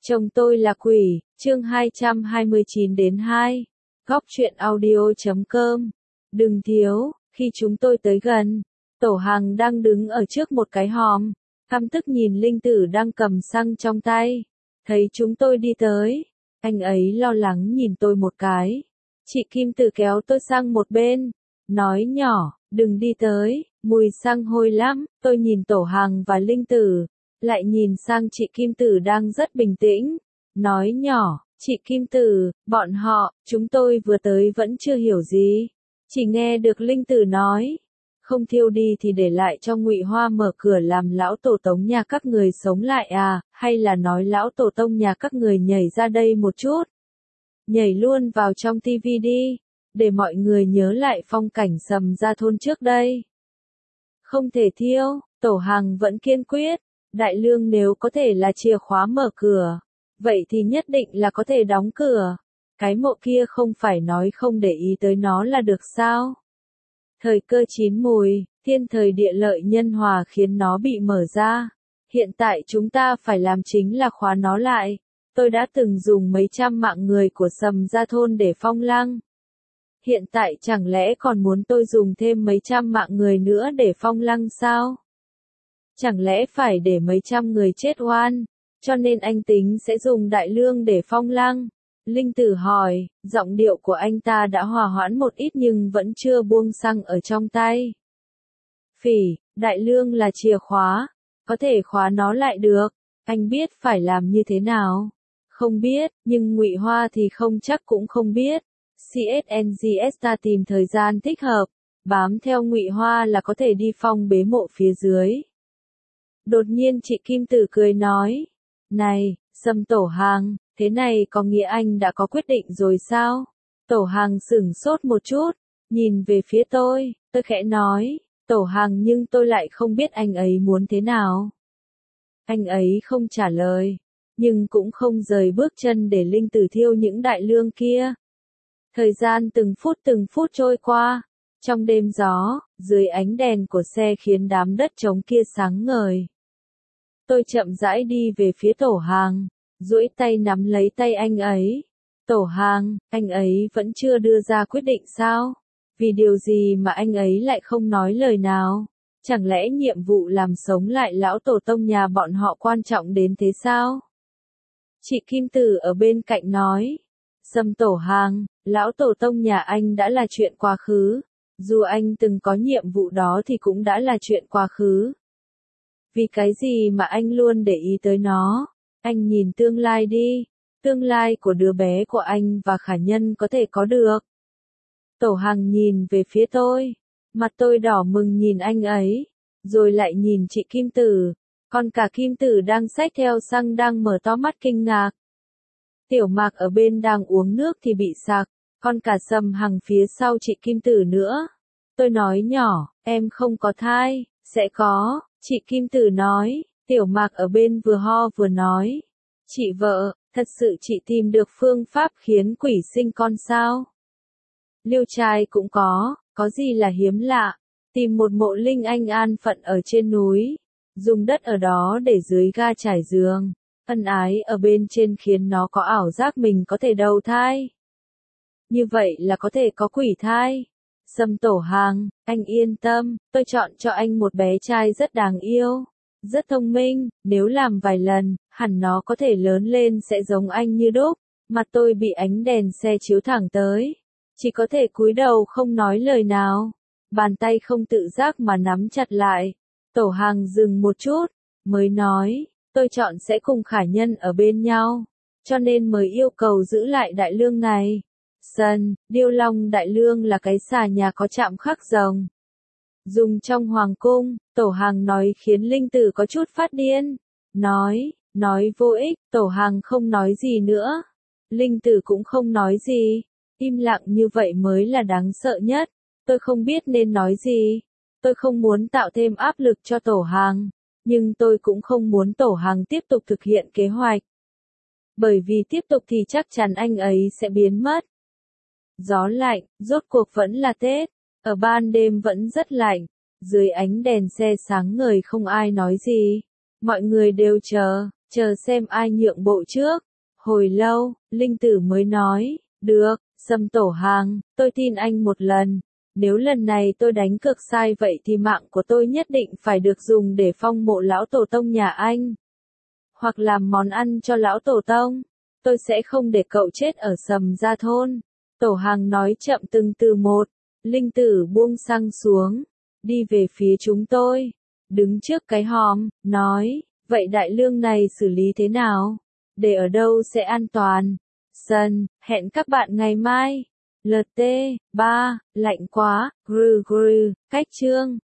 Chồng tôi là quỷ, chương 229-2. Góc truyện audio.com. Đừng thiếu, khi chúng tôi tới gần, Tổ Hằng đang đứng ở trước một cái hòm, căm tức nhìn Linh Tử đang cầm xăng trong tay. Thấy chúng tôi đi tới, anh ấy lo lắng nhìn tôi một cái. Chị Kim Tử kéo tôi sang một bên, nói nhỏ, đừng đi tới, mùi xăng hôi lắm. Tôi nhìn Tổ Hằng và Linh Tử, lại nhìn sang chị Kim Tử đang rất bình tĩnh, nói nhỏ, chị Kim Tử, bọn họ, chúng tôi vừa tới vẫn chưa hiểu gì. Chỉ nghe được Linh Tử nói, không thiêu đi thì để lại cho Ngụy Hoa mở cửa làm lão tổ tông nhà các người sống lại à, hay là nói lão tổ tông nhà các người nhảy ra đây một chút. Nhảy luôn vào trong tivi đi, để mọi người nhớ lại phong cảnh Sầm Gia thôn trước đây. Không thể thiêu, Tổ Hằng vẫn kiên quyết. Đại Lương nếu có thể là chìa khóa mở cửa, vậy thì nhất định là có thể đóng cửa. Cái mộ kia không phải nói không để ý tới nó là được sao? Thời cơ chín mùi, thiên thời địa lợi nhân hòa khiến nó bị mở ra. Hiện tại chúng ta phải làm chính là khóa nó lại. Tôi đã từng dùng mấy trăm mạng người của Sầm Gia thôn để phong lăng. Hiện tại chẳng lẽ còn muốn tôi dùng thêm mấy trăm mạng người nữa để phong lăng sao? Chẳng lẽ phải để mấy trăm người chết oan, cho nên anh tính sẽ dùng Đại Lương để phong lăng? Linh Tử hỏi, giọng điệu của anh ta đã hòa hoãn một ít nhưng vẫn chưa buông xăng ở trong tay. Phỉ, Đại Lương là chìa khóa, có thể khóa nó lại được, anh biết phải làm như thế nào? Không biết, nhưng Ngụy Hoa thì không chắc cũng không biết. CSNGS ta tìm thời gian thích hợp, bám theo Ngụy Hoa là có thể đi phong bế mộ phía dưới. Đột nhiên chị Kim Tử cười nói, này, Sâm Tổ Hằng, thế này có nghĩa anh đã có quyết định rồi sao? Tổ Hằng sửng sốt một chút, nhìn về phía tôi khẽ nói, Tổ Hằng nhưng tôi lại không biết anh ấy muốn thế nào. Anh ấy không trả lời, nhưng cũng không rời bước chân để Linh Tử thiêu những đại lương kia. Thời gian từng phút trôi qua, trong đêm gió, dưới ánh đèn của xe khiến đám đất trống kia sáng ngời. Tôi chậm rãi đi về phía Tổ Hằng, duỗi tay nắm lấy tay anh ấy. Tổ Hằng, anh ấy vẫn chưa đưa ra quyết định sao? Vì điều gì mà anh ấy lại không nói lời nào? Chẳng lẽ nhiệm vụ làm sống lại lão tổ tông nhà bọn họ quan trọng đến thế sao? Chị Kim Tử ở bên cạnh nói, Sâm Tổ Hằng, lão tổ tông nhà anh đã là chuyện quá khứ. Dù anh từng có nhiệm vụ đó thì cũng đã là chuyện quá khứ. Vì cái gì mà anh luôn để ý tới nó? Anh nhìn tương lai đi, tương lai của đứa bé của anh và Khả Nhân có thể có được. Tổ Hằng nhìn về phía tôi, mặt tôi đỏ mừng nhìn anh ấy, rồi lại nhìn chị Kim Tử, còn cả Kim Tử đang xách theo xăng đang mở to mắt kinh ngạc. Tiểu Mạc ở bên đang uống nước thì bị sặc, còn cả Sầm Hằng phía sau chị Kim Tử nữa. Tôi nói nhỏ, em không có thai, sẽ có, chị Kim Tử nói. Tiểu Mạc ở bên vừa ho vừa nói, chị vợ, thật sự chị tìm được phương pháp khiến quỷ sinh con sao? Liêu trai cũng có gì là hiếm lạ, tìm một mộ linh anh an phận ở trên núi, dùng đất ở đó để dưới ga trải giường, ân ái ở bên trên khiến nó có ảo giác mình có thể đầu thai. Như vậy là có thể có quỷ thai. Sâm Tổ Hằng, anh yên tâm, tôi chọn cho anh một bé trai rất đáng yêu, rất thông minh, nếu làm vài lần, hẳn nó có thể lớn lên sẽ giống anh như đúc. Mặt tôi bị ánh đèn xe chiếu thẳng tới, chỉ có thể cúi đầu không nói lời nào, bàn tay không tự giác mà nắm chặt lại. Tổ Hằng dừng một chút, mới nói, tôi chọn sẽ cùng Khả Nhân ở bên nhau, cho nên mới yêu cầu giữ lại đại lương này. Điêu Long Đại Lương là cái xà nhà có chạm khắc rồng, dùng trong hoàng cung. Tổ Hằng nói khiến Linh Tử có chút phát điên, nói vô ích. Tổ Hằng không nói gì nữa, Linh Tử cũng không nói gì, im lặng như vậy mới là đáng sợ nhất. Tôi không biết nên nói gì, tôi không muốn tạo thêm áp lực cho Tổ Hằng, nhưng tôi cũng không muốn Tổ Hằng tiếp tục thực hiện kế hoạch, bởi vì tiếp tục thì chắc chắn anh ấy sẽ biến mất. Gió lạnh, rốt cuộc vẫn là Tết, ở ban đêm vẫn rất lạnh, dưới ánh đèn xe sáng ngời không ai nói gì, mọi người đều chờ, chờ xem ai nhượng bộ trước. Hồi lâu, Linh Tử mới nói, được, Sâm Tổ Hàng, tôi tin anh một lần. Nếu lần này tôi đánh cược sai vậy thì mạng của tôi nhất định phải được dùng để phong mộ lão tổ tông nhà anh. Hoặc làm món ăn cho lão tổ tông. Tôi sẽ không để cậu chết ở Sầm Gia Thôn. Tổ Hàng nói chậm từng từ một. Linh Tử buông xăng xuống. Đi về phía chúng tôi. Đứng trước cái hòm, nói, vậy đại lương này xử lý thế nào? Để ở đâu sẽ an toàn? Sân, hẹn các bạn ngày mai. LT, 3, lạnh quá, cách chương.